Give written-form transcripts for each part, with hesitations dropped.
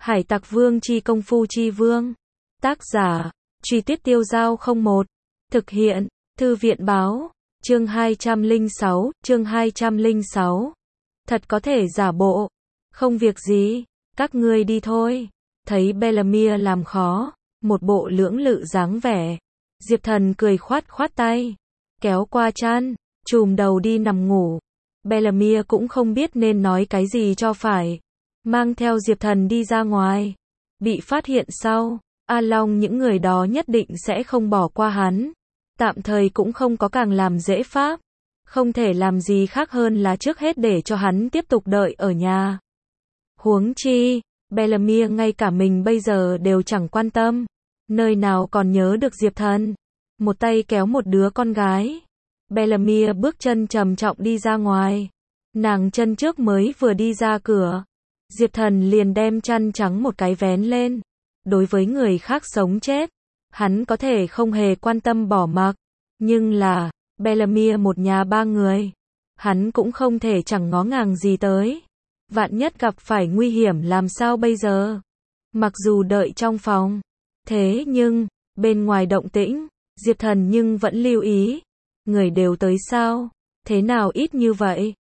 Hải Tặc Vương chi công phu chi vương. Tác giả, Truy Tuyết Tiêu Giao 01. Thực hiện, Thư viện Báo. Chương 206. Thật có thể giả bộ. Không việc gì, các ngươi đi thôi. Thấy Bellamia làm khó, một bộ lưỡng lự dáng vẻ. Diệp Thần cười khoát khoát tay, kéo qua chăn, chùm đầu đi nằm ngủ. Bellamia cũng không biết nên nói cái gì cho phải. Mang theo Diệp Thần đi ra ngoài. Bị phát hiện sau, A Long những người đó nhất định sẽ không bỏ qua hắn. Tạm thời cũng không có càng làm dễ pháp. Không thể làm gì khác hơn là trước hết để cho hắn tiếp tục đợi ở nhà. Huống chi, Bellamia ngay cả mình bây giờ đều chẳng quan tâm. Nơi nào còn nhớ được Diệp Thần. Một tay kéo một đứa con gái. Bellamia bước chân trầm trọng đi ra ngoài. Nàng chân trước mới vừa đi ra cửa. Diệp Thần liền đem chăn trắng một cái vén lên. Đối với người khác sống chết, hắn có thể không hề quan tâm bỏ mặc. Nhưng là, Bellamia một nhà ba người. Hắn cũng không thể chẳng ngó ngàng gì tới. Vạn nhất gặp phải nguy hiểm làm sao bây giờ? Mặc dù đợi trong phòng. Thế nhưng, bên ngoài động tĩnh, Diệp Thần nhưng vẫn lưu ý. Người đều tới sao? Thế nào ít như vậy?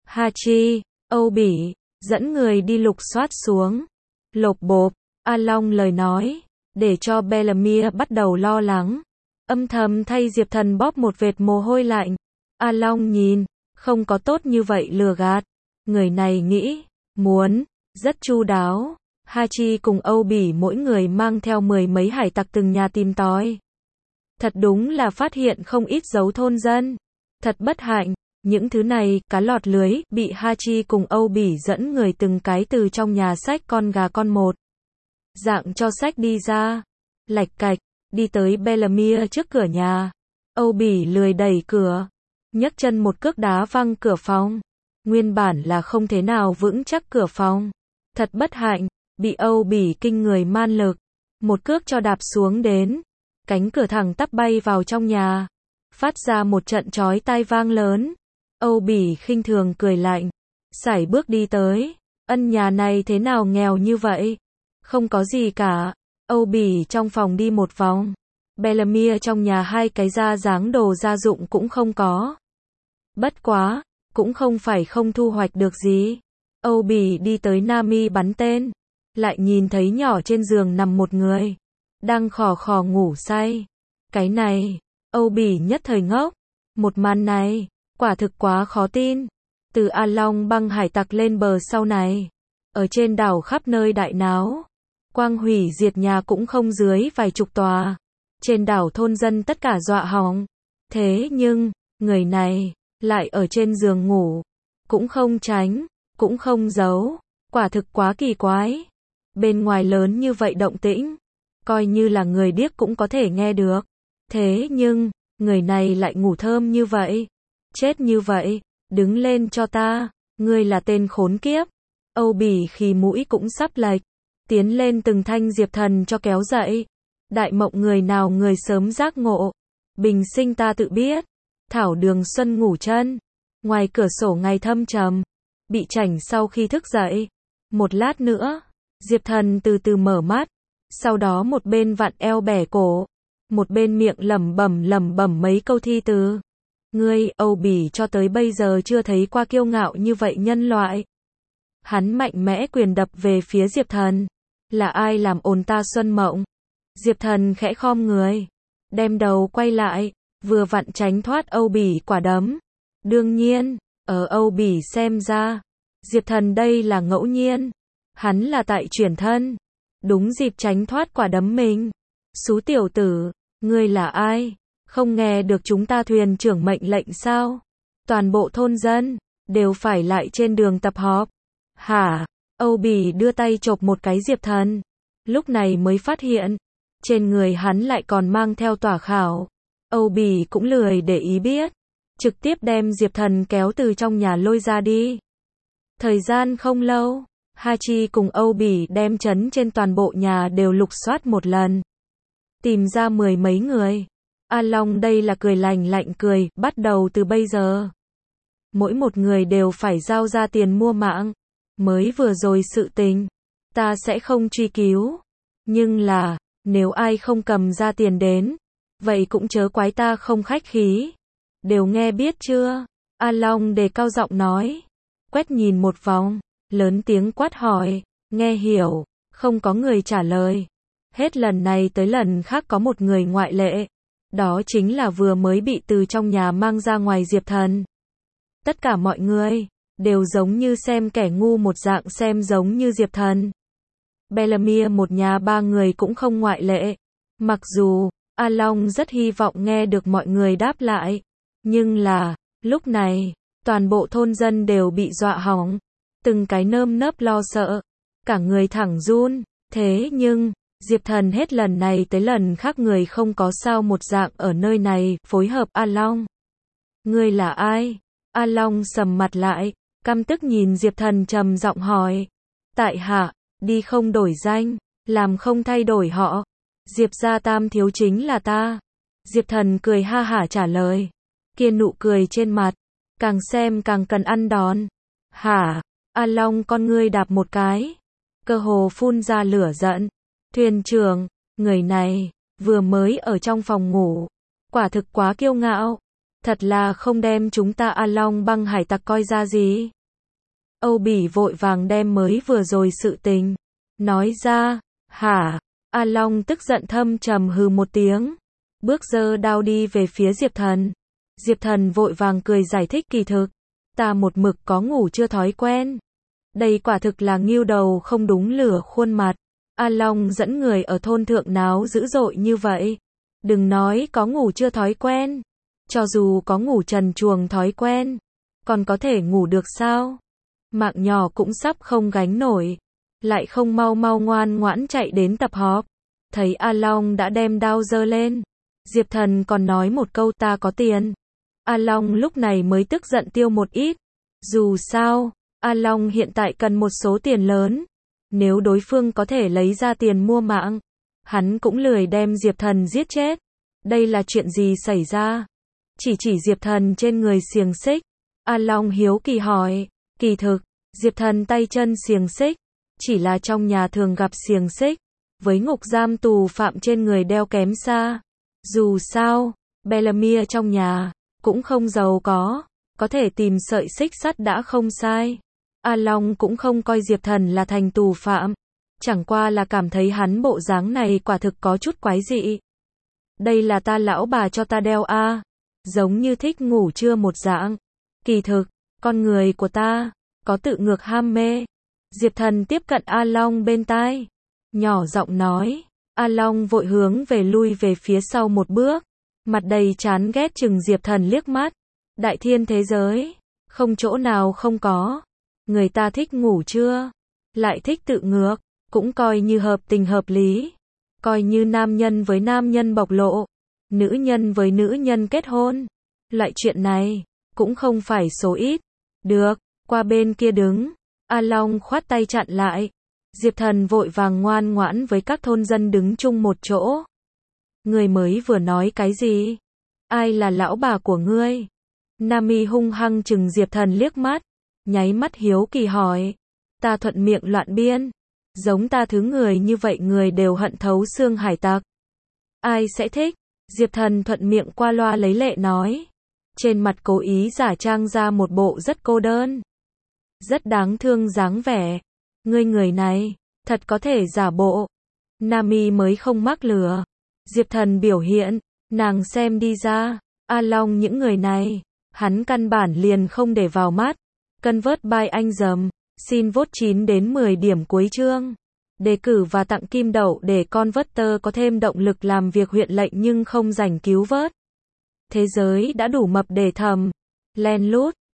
Hachi, Âu Bỉ, dẫn người đi lục soát xuống. Lộp bộp, A Long lời nói, để cho Bellamia bắt đầu lo lắng. Âm thầm thay Diệp Thần bóp một vệt mồ hôi lạnh. A Long nhìn, không có tốt như vậy lừa gạt. Người này nghĩ, muốn, rất chu đáo. Hachi cùng Âu Bỉ mỗi người mang theo 10 mấy hải tặc từng nhà tìm tòi. Thật đúng là phát hiện không ít dấu thôn dân. Thật bất hạnh, những thứ này, cá lọt lưới, bị Hachi cùng Âu Bỉ dẫn người từng cái từ trong nhà xách con gà con một. Dạng cho xách đi ra. Lạch cạch, đi tới Bellamia trước cửa nhà. Âu Bỉ lười đẩy cửa. Nhấc chân một cước đá văng cửa phòng. Nguyên bản là không thế nào vững chắc cửa phòng. Thật bất hạnh, bị Âu Bỉ kinh người man lực. Một cước cho đạp xuống đến. Cánh cửa thẳng tắp bay vào trong nhà. Phát ra một trận chói tai vang lớn. Âu Bỉ khinh thường cười lạnh. Sải bước đi tới. Ân nhà này thế nào nghèo như vậy? Không có gì cả. Âu Bỉ trong phòng đi một vòng. Bellamia trong nhà hai cái da dáng đồ gia dụng cũng không có. Bất quá, cũng không phải không thu hoạch được gì. Âu Bỉ đi tới Nami bắn tên. Lại nhìn thấy nhỏ trên giường nằm một người. Đang khò khò ngủ say. Cái này, Âu Bỉ nhất thời ngốc. Một màn này, quả thực quá khó tin. Từ A Long băng hải tặc lên bờ sau này. Ở trên đảo khắp nơi đại náo. Quang hủy diệt nhà cũng không dưới vài chục tòa. Trên đảo thôn dân tất cả dọa hỏng. Thế nhưng, người này, lại ở trên giường ngủ. Cũng không tránh, cũng không giấu. Quả thực quá kỳ quái. Bên ngoài lớn như vậy động tĩnh. Coi như là người điếc cũng có thể nghe được. Thế nhưng, người này lại ngủ thơm như vậy. Chết như vậy, đứng lên cho ta. Ngươi là tên khốn kiếp. Âu Bỉ khi mũi cũng sắp lệch. Tiến lên từng thanh Diệp Thần cho kéo dậy. Đại mộng người nào người sớm giác ngộ. Bình sinh ta tự biết. Thảo Đường Xuân ngủ chân. Ngoài cửa sổ ngày thâm trầm. Bị chảnh sau khi thức dậy. Một lát nữa, Diệp Thần từ từ mở mắt. Sau đó một bên vặn eo bẻ cổ. Một bên miệng lẩm bẩm mấy câu thi từ. Ngươi, Âu Bỉ cho tới bây giờ chưa thấy qua kiêu ngạo như vậy nhân loại. Hắn mạnh mẽ quyền đập về phía Diệp Thần. Là ai làm ồn ta xuân mộng? Diệp Thần khẽ khom người. Đem đầu quay lại. Vừa vặn tránh thoát Âu Bỉ quả đấm. Đương nhiên, ở Âu Bỉ xem ra. Diệp Thần đây là ngẫu nhiên. Hắn là tại chuyển thân. Đúng dịp tránh thoát quả đấm mình. Xú tiểu tử, ngươi là ai? Không nghe được chúng ta thuyền trưởng mệnh lệnh sao? Toàn bộ thôn dân, đều phải lại trên đường tập họp. Hả? Âu Bỉ đưa tay chộp một cái Diệp Thần. Lúc này mới phát hiện. Trên người hắn lại còn mang theo tỏa khảo. Âu Bỉ cũng lười để ý biết. Trực tiếp đem Diệp Thần kéo từ trong nhà lôi ra đi. Thời gian không lâu. Hachi cùng Âu Bỉ đem trấn trên toàn bộ nhà đều lục soát một lần. Tìm ra 10 mấy người. A Long đây là cười lành lạnh cười, bắt đầu từ bây giờ. Mỗi một người đều phải giao ra tiền mua mạng. Mới vừa rồi sự tình. ta sẽ không truy cứu. Nhưng là, nếu ai không cầm ra tiền đến, vậy cũng chớ quái ta không khách khí. Đều nghe biết chưa? A Long đề cao giọng nói. Quét nhìn một vòng, lớn tiếng quát hỏi. Nghe hiểu, không có người trả lời. Hết lần này tới lần khác có một người ngoại lệ. Đó chính là vừa mới bị từ trong nhà mang ra ngoài Diệp Thần. Tất cả mọi người đều giống như xem kẻ ngu một dạng xem giống như Diệp Thần. Bellamy một nhà ba người cũng không ngoại lệ. Mặc dù, A Long rất hy vọng nghe được mọi người đáp lại. Nhưng là, lúc này, toàn bộ thôn dân đều bị dọa hỏng. Từng cái nơm nớp lo sợ. Cả người thẳng run. Thế nhưng, Diệp Thần hết lần này tới lần khác người không có sao một dạng ở nơi này, phối hợp A Long. Ngươi là ai? A Long sầm mặt lại, căm tức nhìn Diệp Thần trầm giọng hỏi. Tại hạ, đi không đổi danh, làm không thay đổi họ. Diệp gia tam thiếu chính là ta. Diệp Thần cười ha hả trả lời. Kia nụ cười trên mặt, càng xem càng cần ăn đòn. Hả? A Long con ngươi đạp một cái, cơ hồ phun ra lửa giận. Thuyền trưởng, người này, vừa mới ở trong phòng ngủ. Quả thực quá kiêu ngạo. Thật là không đem chúng ta A Long băng hải tặc coi ra gì. Âu Bỉ vội vàng đem mới vừa rồi sự tình nói ra. Hả? A Long tức giận thâm trầm hừ một tiếng. Bước giơ đao đi về phía Diệp Thần. Diệp Thần vội vàng cười giải thích kỳ thực. Ta một mực có ngủ chưa thói quen. Đây quả thực là nghêu đầu không đúng lửa khuôn mặt. A Long dẫn người ở thôn thượng náo dữ dội như vậy. Đừng nói có ngủ chưa thói quen. Cho dù có ngủ trần truồng thói quen, còn có thể ngủ được sao? Mạng nhỏ cũng sắp không gánh nổi. Lại không mau mau ngoan ngoãn chạy đến tập họp. Thấy A Long đã đem đao giơ lên. Diệp Thần còn nói một câu ta có tiền. A Long lúc này mới tức giận tiêu một ít. Dù sao, A Long hiện tại cần một số tiền lớn. Nếu đối phương có thể lấy ra tiền mua mạng, hắn cũng lười đem Diệp Thần giết chết. Đây là chuyện gì xảy ra? Chỉ Diệp Thần trên người xiềng xích. A Long hiếu kỳ hỏi. Kỳ thực, Diệp Thần tay chân xiềng xích, chỉ là trong nhà thường gặp xiềng xích, với ngục giam tù phạm trên người đeo kém xa. Dù sao, Bellamy trong nhà cũng không giàu có thể tìm sợi xích sắt đã không sai. A Long cũng không coi Diệp Thần là thành tù phạm, chẳng qua là cảm thấy hắn bộ dáng này quả thực có chút quái dị. Đây là ta lão bà cho ta đeo a, giống như thích ngủ trưa một dạng. Kỳ thực, con người của ta có tự ngược ham mê. Diệp Thần tiếp cận A Long bên tai, nhỏ giọng nói. A Long vội hướng về lui về phía sau một bước, mặt đầy chán ghét chừng Diệp Thần liếc mắt. Đại thiên thế giới, không chỗ nào không có. Người ta thích ngủ trưa, lại thích tự ngược, cũng coi như hợp tình hợp lý. Coi như nam nhân với nam nhân bộc lộ, nữ nhân với nữ nhân kết hôn. Loại chuyện này, cũng không phải số ít. Được, qua bên kia đứng. A Long khoát tay chặn lại. Diệp Thần vội vàng ngoan ngoãn với các thôn dân đứng chung một chỗ. Người mới vừa nói cái gì? Ai là lão bà của ngươi? Nami hung hăng chừng Diệp Thần liếc mắt, nháy mắt hiếu kỳ hỏi. Ta thuận miệng loạn biên. Giống ta thứ người như vậy người đều hận thấu xương hải tặc. Ai sẽ thích? Diệp Thần thuận miệng qua loa lấy lệ nói. Trên mặt cố ý giả trang ra một bộ rất cô đơn, rất đáng thương dáng vẻ. Ngươi người này, thật có thể giả bộ. Nami mới không mắc lừa. Diệp Thần biểu hiện, nàng xem đi ra. A Long những người này, hắn căn bản liền không để vào mắt. Convert by anh dầm. Xin vote 9 đến 10 điểm cuối chương. Đề cử và tặng kim đậu để Converter có thêm động lực làm việc huyện lệnh nhưng không rảnh cứu vớt. Thế giới đã đủ mập để thầm. Len lút.